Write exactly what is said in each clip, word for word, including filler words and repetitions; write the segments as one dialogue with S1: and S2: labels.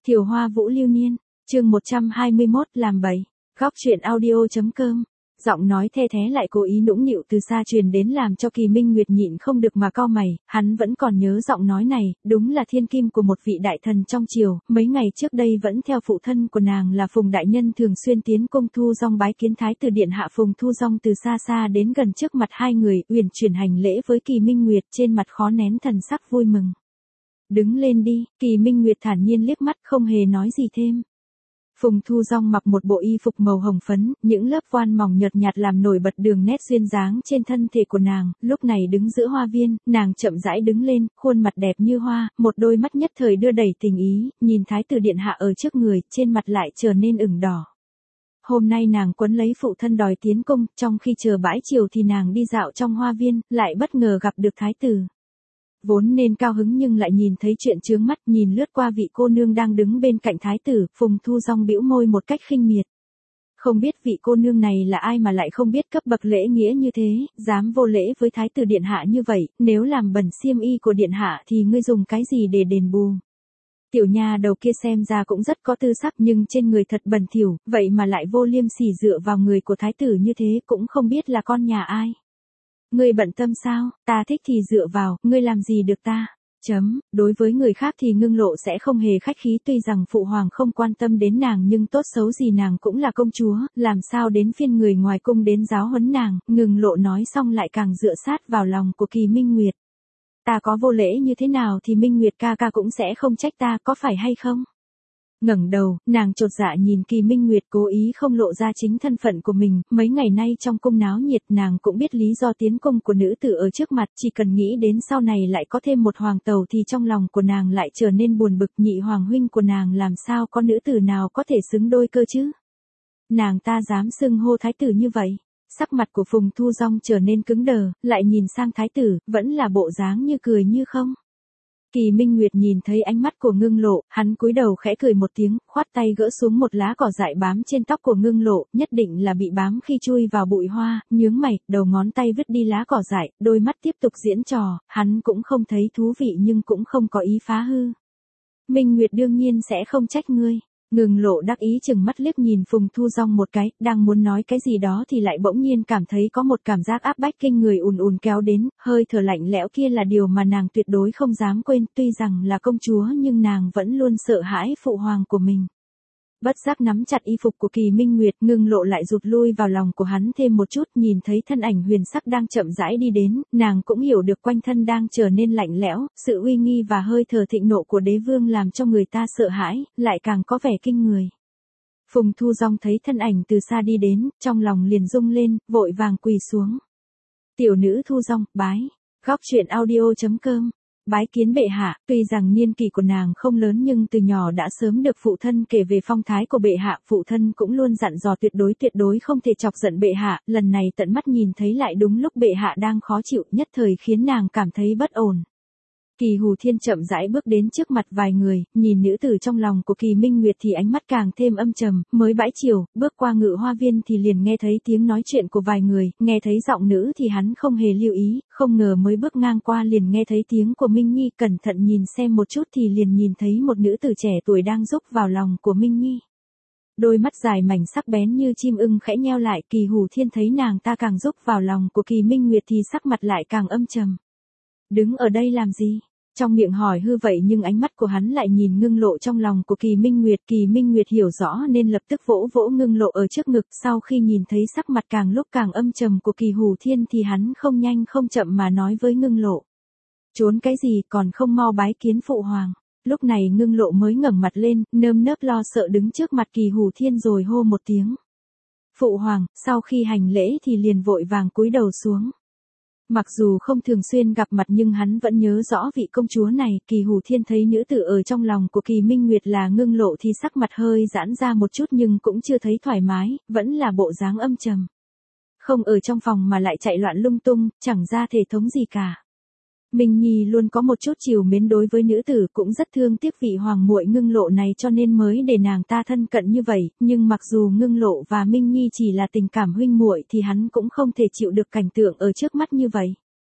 S1: Thiều Hoa Vũ Lưu Niên, chương một trăm hai mươi mốt làm bậy, góc truyện audio.com. Giọng nói the thé lại cố ý nũng nịu từ xa truyền đến làm cho Kỳ Minh Nguyệt nhịn không được mà cau mày, hắn vẫn còn nhớ giọng nói này, đúng là thiên kim của một vị đại thần trong triều, mấy ngày trước đây vẫn theo phụ thân của nàng là Phùng đại nhân thường xuyên tiến cung Thu Dong bái kiến thái tử điện hạ Phùng Thu Dong từ xa xa đến gần trước mặt hai người, uyển chuyển hành lễ với Kỳ Minh Nguyệt, trên mặt khó nén thần sắc vui mừng. Đứng lên đi, Kỳ Minh Nguyệt thản nhiên liếc mắt không hề nói gì thêm. Phùng Thu Dong mặc một bộ y phục màu hồng phấn, những lớp voan mỏng nhợt nhạt làm nổi bật đường nét duyên dáng trên thân thể của nàng, lúc này đứng giữa hoa viên, nàng chậm rãi đứng lên, khuôn mặt đẹp như hoa, một đôi mắt nhất thời đưa đẩy tình ý, nhìn thái tử điện hạ ở trước người, trên mặt lại trở nên ửng đỏ. Hôm nay nàng quấn lấy phụ thân đòi tiến cung, trong khi chờ bãi chiều thì nàng đi dạo trong hoa viên, lại bất ngờ gặp được thái tử. Vốn nên cao hứng nhưng lại nhìn thấy chuyện chướng mắt, nhìn lướt qua vị cô nương đang đứng bên cạnh thái tử, Phùng Thu Dong bĩu môi một cách khinh miệt. Không biết vị cô nương này là ai mà lại không biết cấp bậc lễ nghĩa như thế, dám vô lễ với thái tử điện hạ như vậy, nếu làm bẩn xiêm y của điện hạ thì ngươi dùng cái gì để đền bù? Tiểu nha đầu kia xem ra cũng rất có tư sắc nhưng trên người thật bẩn thỉu, vậy mà lại vô liêm sỉ dựa vào người của thái tử như thế, cũng không biết là con nhà ai. Ngươi bận tâm sao, ta thích thì dựa vào, ngươi làm gì được ta? Chấm, đối với người khác thì Ngưng Lộ sẽ không hề khách khí, tuy rằng phụ hoàng không quan tâm đến nàng nhưng tốt xấu gì nàng cũng là công chúa, làm sao đến phiên người ngoài cung đến giáo huấn nàng. Ngưng Lộ nói xong lại càng dựa sát vào lòng của Kỳ Minh Nguyệt. Ta có vô lễ như thế nào thì Minh Nguyệt ca ca cũng sẽ không trách ta, có phải hay không? Ngẩng đầu, nàng chột dạ nhìn Kỳ Minh Nguyệt, cố ý không lộ ra chính thân phận của mình, mấy ngày nay trong cung náo nhiệt, nàng cũng biết lý do tiến cung của nữ tử ở trước mặt, chỉ cần nghĩ đến sau này lại có thêm một hoàng tẩu thì trong lòng của nàng lại trở nên buồn bực. Nhị hoàng huynh của nàng làm sao có nữ tử nào có thể xứng đôi cơ chứ? Nàng ta dám xưng hô thái tử như vậy? Sắc mặt của Phùng Thu Dong trở nên cứng đờ, lại nhìn sang thái tử, vẫn là bộ dáng như cười như không. Kỳ Minh Nguyệt nhìn thấy ánh mắt của Ngưng Lộ, hắn cúi đầu khẽ cười một tiếng, khoát tay gỡ xuống một lá cỏ dại bám trên tóc của Ngưng Lộ, nhất định là bị bám khi chui vào bụi hoa, nhướng mày, đầu ngón tay vứt đi lá cỏ dại, đôi mắt tiếp tục diễn trò, hắn cũng không thấy thú vị nhưng cũng không có ý phá hư. Minh Nguyệt đương nhiên sẽ không trách ngươi. Ngưng Lộ đắc ý chừng mắt liếc nhìn Phùng Thu Dong một cái, đang muốn nói cái gì đó thì lại bỗng nhiên cảm thấy có một cảm giác áp bách kinh người ùn ùn kéo đến, hơi thở lạnh lẽo kia là điều mà nàng tuyệt đối không dám quên, tuy rằng là công chúa nhưng nàng vẫn luôn sợ hãi phụ hoàng của mình. Bất giác nắm chặt y phục của Kỳ Minh Nguyệt, Ngưng Lộ lại rụt lui vào lòng của hắn thêm một chút, nhìn thấy thân ảnh huyền sắc đang chậm rãi đi đến, nàng cũng hiểu được quanh thân đang trở nên lạnh lẽo, sự uy nghi và hơi thở thịnh nộ của đế vương làm cho người ta sợ hãi, lại càng có vẻ kinh người. Phùng Thu Dong thấy thân ảnh từ xa đi đến, trong lòng liền rung lên, vội vàng quỳ xuống. Tiểu nữ Thu Dong, bái, góc truyện audio.com. Bái kiến bệ hạ. Tuy rằng niên kỷ của nàng không lớn nhưng từ nhỏ đã sớm được phụ thân kể về phong thái của bệ hạ, phụ thân cũng luôn dặn dò tuyệt đối tuyệt đối không thể chọc giận bệ hạ, lần này tận mắt nhìn thấy lại đúng lúc bệ hạ đang khó chịu, nhất thời khiến nàng cảm thấy bất ổn. Kỳ Hù Thiên chậm rãi bước đến trước mặt vài người, nhìn nữ tử trong lòng của Kỳ Minh Nguyệt thì ánh mắt càng thêm âm trầm, mới bãi chiều, bước qua ngự hoa viên thì liền nghe thấy tiếng nói chuyện của vài người, nghe thấy giọng nữ thì hắn không hề lưu ý, không ngờ mới bước ngang qua liền nghe thấy tiếng của Minh Nhi, cẩn thận nhìn xem một chút thì liền nhìn thấy một nữ tử trẻ tuổi đang rúc vào lòng của Minh Nhi. Đôi mắt dài mảnh sắc bén như chim ưng khẽ nheo lại, Kỳ Hù Thiên thấy nàng ta càng rúc vào lòng của Kỳ Minh Nguyệt thì sắc mặt lại càng âm trầm. Đứng ở đây làm gì? Trong miệng hỏi hư vậy nhưng ánh mắt của hắn lại nhìn Ngưng Lộ trong lòng của Kỳ Minh Nguyệt. Kỳ Minh Nguyệt hiểu rõ nên lập tức vỗ vỗ Ngưng Lộ ở trước ngực, sau khi nhìn thấy sắc mặt càng lúc càng âm trầm của Kỳ Hù Thiên thì hắn không nhanh không chậm mà nói với Ngưng Lộ. Trốn cái gì, còn không mau bái kiến phụ hoàng. Lúc này Ngưng Lộ mới ngẩng mặt lên, nơm nớp lo sợ đứng trước mặt Kỳ Hù Thiên rồi hô một tiếng. Phụ hoàng, sau khi hành lễ thì liền vội vàng cúi đầu xuống. Mặc dù không thường xuyên gặp mặt nhưng hắn vẫn nhớ rõ vị công chúa này. Kỳ Hù Thiên thấy nữ tử ở trong lòng của Kỳ Minh Nguyệt là Ngưng Lộ thì sắc mặt hơi giãn ra một chút nhưng cũng chưa thấy thoải mái, vẫn là bộ dáng âm trầm. Không ở trong phòng mà lại chạy loạn lung tung, chẳng ra thể thống gì cả. Minh Nhi luôn có một chút trìu mến đối với nữ tử, cũng rất thương tiếc vị hoàng muội Ngưng Lộ này cho nên mới để nàng ta thân cận như vậy, nhưng mặc dù Ngưng Lộ và Minh Nhi chỉ là tình cảm huynh muội thì hắn cũng không thể chịu được cảnh tượng ở trước mắt như vậy.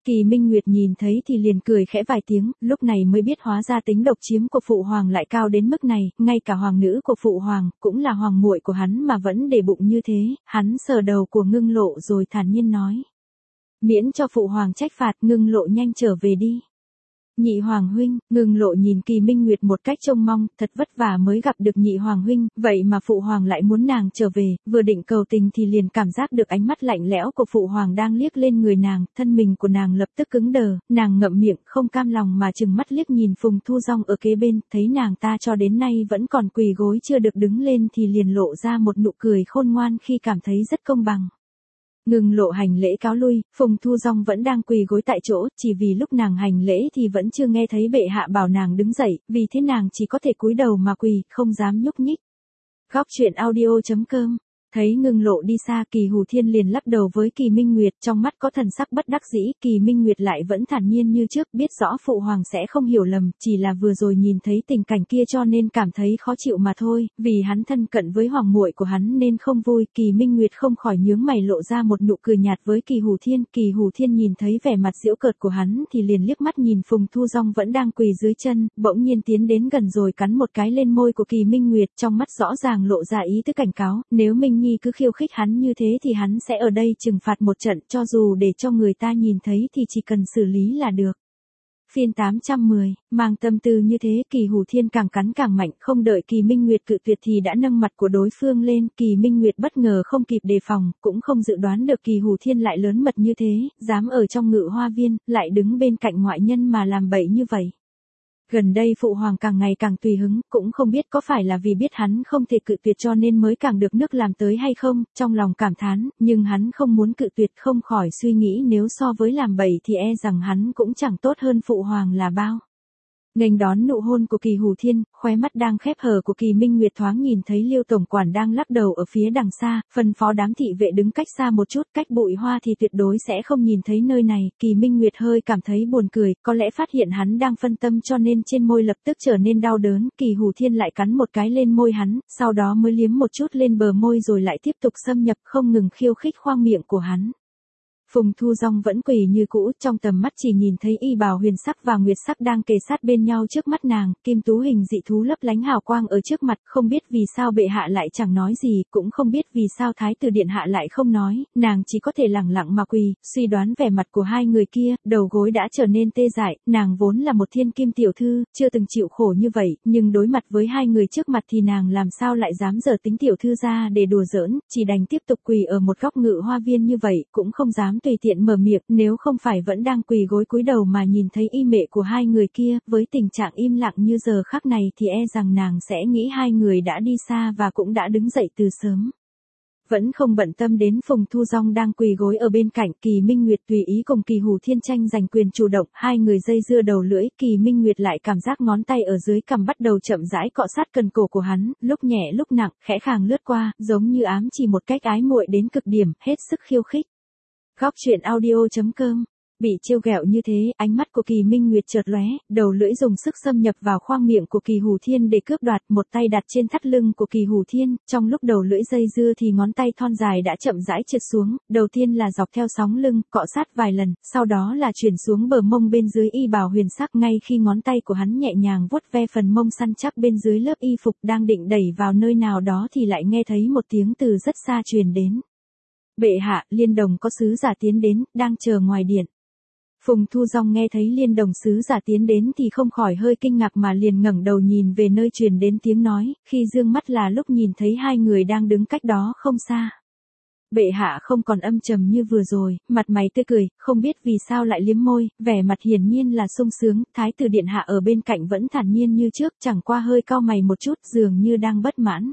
S1: Kỳ Minh Nguyệt nhìn thấy thì liền cười khẽ vài tiếng, lúc này mới biết hóa ra tính độc chiếm của phụ hoàng lại cao đến mức này, ngay cả hoàng nữ của phụ hoàng, cũng là hoàng muội của hắn mà vẫn để bụng như thế, hắn sờ đầu của Ngưng Lộ rồi thản nhiên nói. Miễn cho phụ hoàng trách phạt, Ngưng Lộ nhanh trở về đi. Nhị hoàng huynh, Ngưng Lộ nhìn Kỳ Minh Nguyệt một cách trông mong, thật vất vả mới gặp được nhị hoàng huynh, vậy mà phụ hoàng lại muốn nàng trở về, vừa định cầu tình thì liền cảm giác được ánh mắt lạnh lẽo của phụ hoàng đang liếc lên người nàng, thân mình của nàng lập tức cứng đờ, nàng ngậm miệng, không cam lòng mà trừng mắt liếc nhìn Phùng Thu Dong ở kế bên, thấy nàng ta cho đến nay vẫn còn quỳ gối chưa được đứng lên thì liền lộ ra một nụ cười khôn ngoan khi cảm thấy rất công bằng. Ngưng Lộ hành lễ cáo lui, Phùng Thu Dong vẫn đang quỳ gối tại chỗ, chỉ vì lúc nàng hành lễ thì vẫn chưa nghe thấy bệ hạ bảo nàng đứng dậy, vì thế nàng chỉ có thể cúi đầu mà quỳ, không dám nhúc nhích. Góc truyện audio chấm com. Thấy Ngưng Lộ đi xa, Kỳ Hủ Thiên liền lắc đầu với Kỳ Minh Nguyệt, trong mắt có thần sắc bất đắc dĩ, Kỳ Minh Nguyệt lại vẫn thản nhiên như trước, biết rõ phụ hoàng sẽ không hiểu lầm, chỉ là vừa rồi nhìn thấy tình cảnh kia cho nên cảm thấy khó chịu mà thôi, vì hắn thân cận với hoàng muội của hắn nên không vui, Kỳ Minh Nguyệt không khỏi nhướng mày lộ ra một nụ cười nhạt với Kỳ Hủ Thiên, Kỳ Hủ Thiên nhìn thấy vẻ mặt giễu cợt của hắn thì liền liếc mắt nhìn Phùng Thu Dong vẫn đang quỳ dưới chân, bỗng nhiên tiến đến gần rồi cắn một cái lên môi của Kỳ Minh Nguyệt, trong mắt rõ ràng lộ ra ý tứ cảnh cáo, nếu Minh Nhi cứ khiêu khích hắn như thế thì hắn sẽ ở đây trừng phạt một trận, cho dù để cho người ta nhìn thấy thì chỉ cần xử lý là được. Phiên tám trăm mười, mang tâm tư như thế, Kỳ Hủ Thiên càng cắn càng mạnh, không đợi Kỳ Minh Nguyệt cự tuyệt thì đã nâng mặt của đối phương lên, Kỳ Minh Nguyệt bất ngờ không kịp đề phòng, cũng không dự đoán được Kỳ Hủ Thiên lại lớn mật như thế, dám ở trong Ngự Hoa Viên, lại đứng bên cạnh ngoại nhân mà làm bậy như vậy. Gần đây phụ hoàng càng ngày càng tùy hứng, cũng không biết có phải là vì biết hắn không thể cự tuyệt cho nên mới càng được nước làm tới hay không, trong lòng cảm thán, nhưng hắn không muốn cự tuyệt, không khỏi suy nghĩ nếu so với làm bậy thì e rằng hắn cũng chẳng tốt hơn phụ hoàng là bao. Nghênh đón nụ hôn của Kỳ Hủ Thiên, khóe mắt đang khép hờ của Kỳ Minh Nguyệt thoáng nhìn thấy Liêu tổng quản đang lắc đầu ở phía đằng xa, phân phó đám thị vệ đứng cách xa một chút, cách bụi hoa thì tuyệt đối sẽ không nhìn thấy nơi này, Kỳ Minh Nguyệt hơi cảm thấy buồn cười, có lẽ phát hiện hắn đang phân tâm cho nên trên môi lập tức trở nên đau đớn, Kỳ Hủ Thiên lại cắn một cái lên môi hắn, sau đó mới liếm một chút lên bờ môi rồi lại tiếp tục xâm nhập, không ngừng khiêu khích khoang miệng của hắn. Phùng Thu Dong vẫn quỳ như cũ, trong tầm mắt chỉ nhìn thấy y bào huyền sắc và nguyệt sắc đang kề sát bên nhau trước mắt nàng, kim tú hình dị thú lấp lánh hào quang ở trước mặt, không biết vì sao bệ hạ lại chẳng nói gì, cũng không biết vì sao thái tử điện hạ lại không nói, nàng chỉ có thể lẳng lặng mà quỳ, suy đoán vẻ mặt của hai người kia, đầu gối đã trở nên tê dại, nàng vốn là một thiên kim tiểu thư, chưa từng chịu khổ như vậy, nhưng đối mặt với hai người trước mặt thì nàng làm sao lại dám giở tính tiểu thư ra để đùa giỡn, chỉ đành tiếp tục quỳ ở một góc Ngự Hoa Viên như vậy, cũng không dám tùy tiện mở miệng, nếu không phải vẫn đang quỳ gối cúi đầu mà nhìn thấy y mệ của hai người kia, với tình trạng im lặng như giờ khắc này thì e rằng nàng sẽ nghĩ hai người đã đi xa và cũng đã đứng dậy từ sớm. Vẫn không bận tâm đến Phùng Thu Dong đang quỳ gối ở bên cạnh, Kỳ Minh Nguyệt tùy ý cùng Kỳ Hủ Thiên tranh giành quyền chủ động, hai người dây dưa đầu lưỡi, Kỳ Minh Nguyệt lại cảm giác ngón tay ở dưới cằm bắt đầu chậm rãi cọ sát cần cổ của hắn, lúc nhẹ lúc nặng, khẽ khàng lướt qua, giống như ám chỉ một cách ái muội đến cực điểm, hết sức khiêu khích. Góc truyện audio chấm com. Bị trêu ghẹo như thế, ánh mắt của Kỳ Minh Nguyệt chợt lóe, đầu lưỡi dùng sức xâm nhập vào khoang miệng của Kỳ Hủ Thiên để cướp đoạt, một tay đặt trên thắt lưng của Kỳ Hủ Thiên, trong lúc đầu lưỡi dây dưa thì ngón tay thon dài đã chậm rãi trượt xuống, đầu tiên là dọc theo sóng lưng, cọ sát vài lần, sau đó là chuyển xuống bờ mông bên dưới y bào huyền sắc, ngay khi ngón tay của hắn nhẹ nhàng vuốt ve phần mông săn chắc bên dưới lớp y phục đang định đẩy vào nơi nào đó thì lại nghe thấy một tiếng từ rất xa truyền đến. Bệ hạ, Liên Đồng có sứ giả tiến đến, đang chờ ngoài điện. Phùng Thu Dong nghe thấy Liên Đồng sứ giả tiến đến thì không khỏi hơi kinh ngạc mà liền ngẩng đầu nhìn về nơi truyền đến tiếng nói, khi dương mắt là lúc nhìn thấy hai người đang đứng cách đó không xa. Bệ hạ không còn âm trầm như vừa rồi, mặt mày tươi cười, không biết vì sao lại liếm môi, vẻ mặt hiển nhiên là sung sướng, thái tử điện hạ ở bên cạnh vẫn thản nhiên như trước, chẳng qua hơi cau mày một chút, dường như đang bất mãn.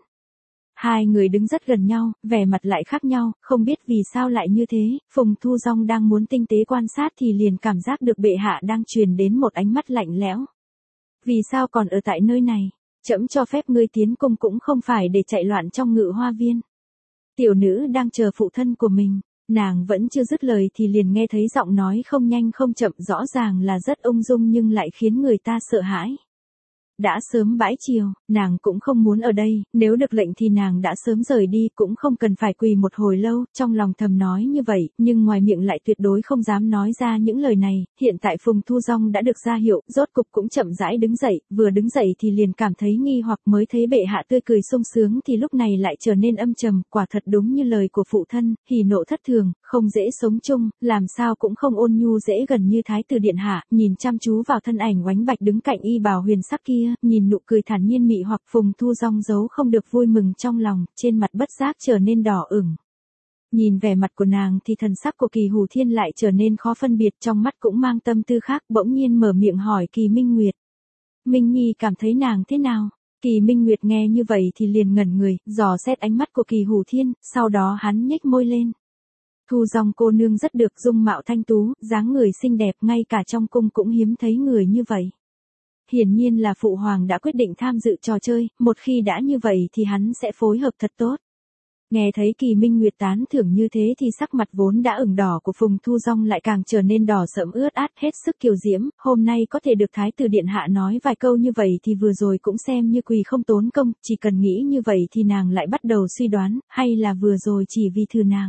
S1: Hai người đứng rất gần nhau, vẻ mặt lại khác nhau, không biết vì sao lại như thế, Phùng Thu Dong đang muốn tinh tế quan sát thì liền cảm giác được bệ hạ đang truyền đến một ánh mắt lạnh lẽo. Vì sao còn ở tại nơi này? Trẫm cho phép ngươi tiến cung cũng không phải để chạy loạn trong Ngự Hoa Viên. Tiểu nữ đang chờ phụ thân của mình, nàng vẫn chưa dứt lời thì liền nghe thấy giọng nói không nhanh không chậm, rõ ràng là rất ung dung nhưng lại khiến người ta sợ hãi. Đã sớm bãi chiều, nàng cũng không muốn ở đây, nếu được lệnh thì nàng đã sớm rời đi, cũng không cần phải quỳ một hồi lâu, trong lòng thầm nói như vậy, nhưng ngoài miệng lại tuyệt đối không dám nói ra những lời này. Hiện tại Phùng Thu Dong đã được ra hiệu, rốt cục cũng chậm rãi đứng dậy, vừa đứng dậy thì liền cảm thấy nghi hoặc, mới thấy bệ hạ tươi cười sung sướng thì lúc này lại trở nên âm trầm, quả thật đúng như lời của phụ thân, hỉ nộ thất thường, không dễ sống chung, làm sao cũng không ôn nhu dễ gần như thái tử điện hạ. Nhìn chăm chú vào thân ảnh oánh bạch đứng cạnh y bào huyền sắc kia, nhìn nụ cười thản nhiên mị hoặc, Phùng Thu Dong giấu không được vui mừng trong lòng, trên mặt bất giác trở nên đỏ ửng. Nhìn vẻ mặt của nàng thì thần sắc của Kỳ Hủ Thiên lại trở nên khó phân biệt, trong mắt cũng mang tâm tư khác, bỗng nhiên mở miệng hỏi Kỳ Minh Nguyệt. Minh Nhi cảm thấy nàng thế nào? Kỳ Minh Nguyệt nghe như vậy thì liền ngẩn người, dò xét ánh mắt của Kỳ Hủ Thiên, sau đó hắn nhếch môi lên. Thu Dong cô nương rất được, dung mạo thanh tú, dáng người xinh đẹp, ngay cả trong cung cũng hiếm thấy người như vậy. Hiển nhiên là phụ hoàng đã quyết định tham dự trò chơi, một khi đã như vậy thì hắn sẽ phối hợp thật tốt. Nghe thấy Kỳ Minh Nguyệt tán thưởng như thế thì sắc mặt vốn đã ửng đỏ của Phùng Thu Dong lại càng trở nên đỏ sẫm ướt át, hết sức kiều diễm, hôm nay có thể được thái tử điện hạ nói vài câu như vậy thì vừa rồi cũng xem như quỳ không tốn công, chỉ cần nghĩ như vậy thì nàng lại bắt đầu suy đoán, hay là vừa rồi chỉ vì thư nàng.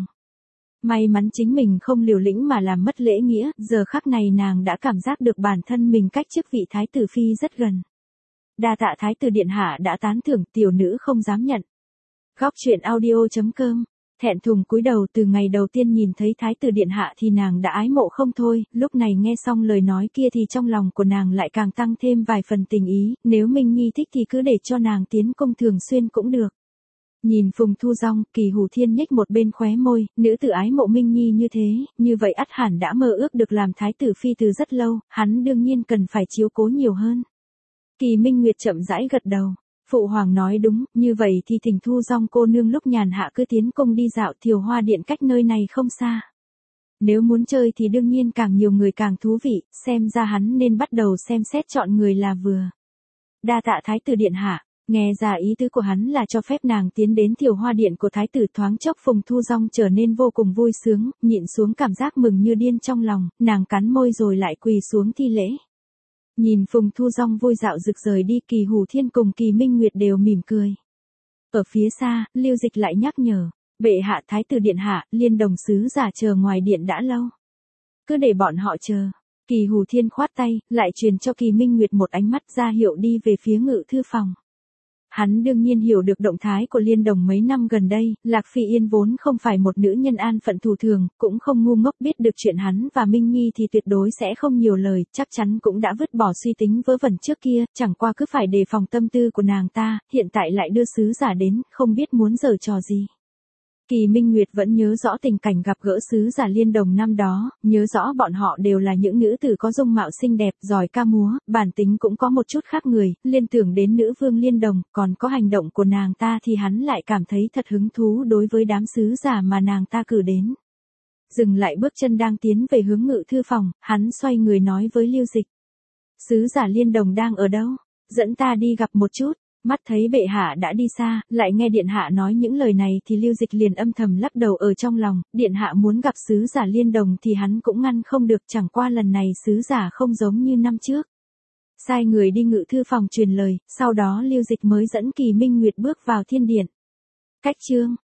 S1: May mắn chính mình không liều lĩnh mà làm mất lễ nghĩa, giờ khắc này nàng đã cảm giác được bản thân mình cách chức vị thái tử phi rất gần. Đa tạ thái tử điện hạ đã tán thưởng, tiểu nữ không dám nhận. Góc truyện audio chấm com. Thẹn thùng cúi đầu, từ ngày đầu tiên nhìn thấy thái tử điện hạ thì nàng đã ái mộ không thôi, lúc này nghe xong lời nói kia thì trong lòng của nàng lại càng tăng thêm vài phần tình ý, nếu Minh Nhi thích thì cứ để cho nàng tiến công thường xuyên cũng được. Nhìn Phùng Thu Dong, Kỳ Hủ Thiên nhếch một bên khóe môi, nữ tử ái mộ Minh Nhi như thế, như vậy ắt hẳn đã mơ ước được làm thái tử phi từ rất lâu, hắn đương nhiên cần phải chiếu cố nhiều hơn. Kỳ Minh Nguyệt chậm rãi gật đầu. Phụ hoàng nói đúng, như vậy thì thỉnh Thu Dong cô nương lúc nhàn hạ cứ tiến cung đi dạo, Thiều Hoa Điện cách nơi này không xa. Nếu muốn chơi thì đương nhiên càng nhiều người càng thú vị, xem ra hắn nên bắt đầu xem xét chọn người là vừa. Đa tạ thái tử điện hạ. Nghe ra ý tứ của hắn là cho phép nàng tiến đến Thiều Hoa Điện của thái tử, thoáng chốc Phùng Thu Dong trở nên vô cùng vui sướng, nhịn xuống cảm giác mừng như điên trong lòng, nàng cắn môi rồi lại quỳ xuống thi lễ. Nhìn Phùng Thu Dong vui dạo rực rời đi, Kỳ Hủ Thiên cùng Kỳ Minh Nguyệt đều mỉm cười. Ở phía xa, Lưu Dịch lại nhắc nhở, bệ hạ thái tử điện hạ, Liên Đồng sứ giả chờ ngoài điện đã lâu. Cứ để bọn họ chờ. Kỳ Hủ Thiên khoát tay, lại truyền cho Kỳ Minh Nguyệt một ánh mắt ra hiệu đi về phía ngự thư phòng. Hắn đương nhiên hiểu được động thái của Liên Đồng mấy năm gần đây, Lạc Phi Yên vốn không phải một nữ nhân an phận thủ thường, cũng không ngu ngốc, biết được chuyện hắn và Minh Nhi thì tuyệt đối sẽ không nhiều lời, chắc chắn cũng đã vứt bỏ suy tính vớ vẩn trước kia, chẳng qua cứ phải đề phòng tâm tư của nàng ta, hiện tại lại đưa sứ giả đến, không biết muốn giở trò gì. Kỳ Minh Nguyệt vẫn nhớ rõ tình cảnh gặp gỡ sứ giả Liên Đồng năm đó, nhớ rõ bọn họ đều là những nữ tử có dung mạo xinh đẹp, giỏi ca múa, bản tính cũng có một chút khác người, liên tưởng đến nữ vương Liên Đồng, còn có hành động của nàng ta thì hắn lại cảm thấy thật hứng thú đối với đám sứ giả mà nàng ta cử đến. Dừng lại bước chân đang tiến về hướng ngự thư phòng, hắn xoay người nói với Lưu Dịch. Sứ giả Liên Đồng đang ở đâu? Dẫn ta đi gặp một chút. Mắt thấy bệ hạ đã đi xa, lại nghe điện hạ nói những lời này thì Lưu Dịch liền âm thầm lắc đầu ở trong lòng, điện hạ muốn gặp sứ giả Liên Đồng thì hắn cũng ngăn không được, chẳng qua lần này sứ giả không giống như năm trước. Sai người đi ngự thư phòng truyền lời, sau đó Lưu Dịch mới dẫn Kỳ Minh Nguyệt bước vào thiên điện. Cách chương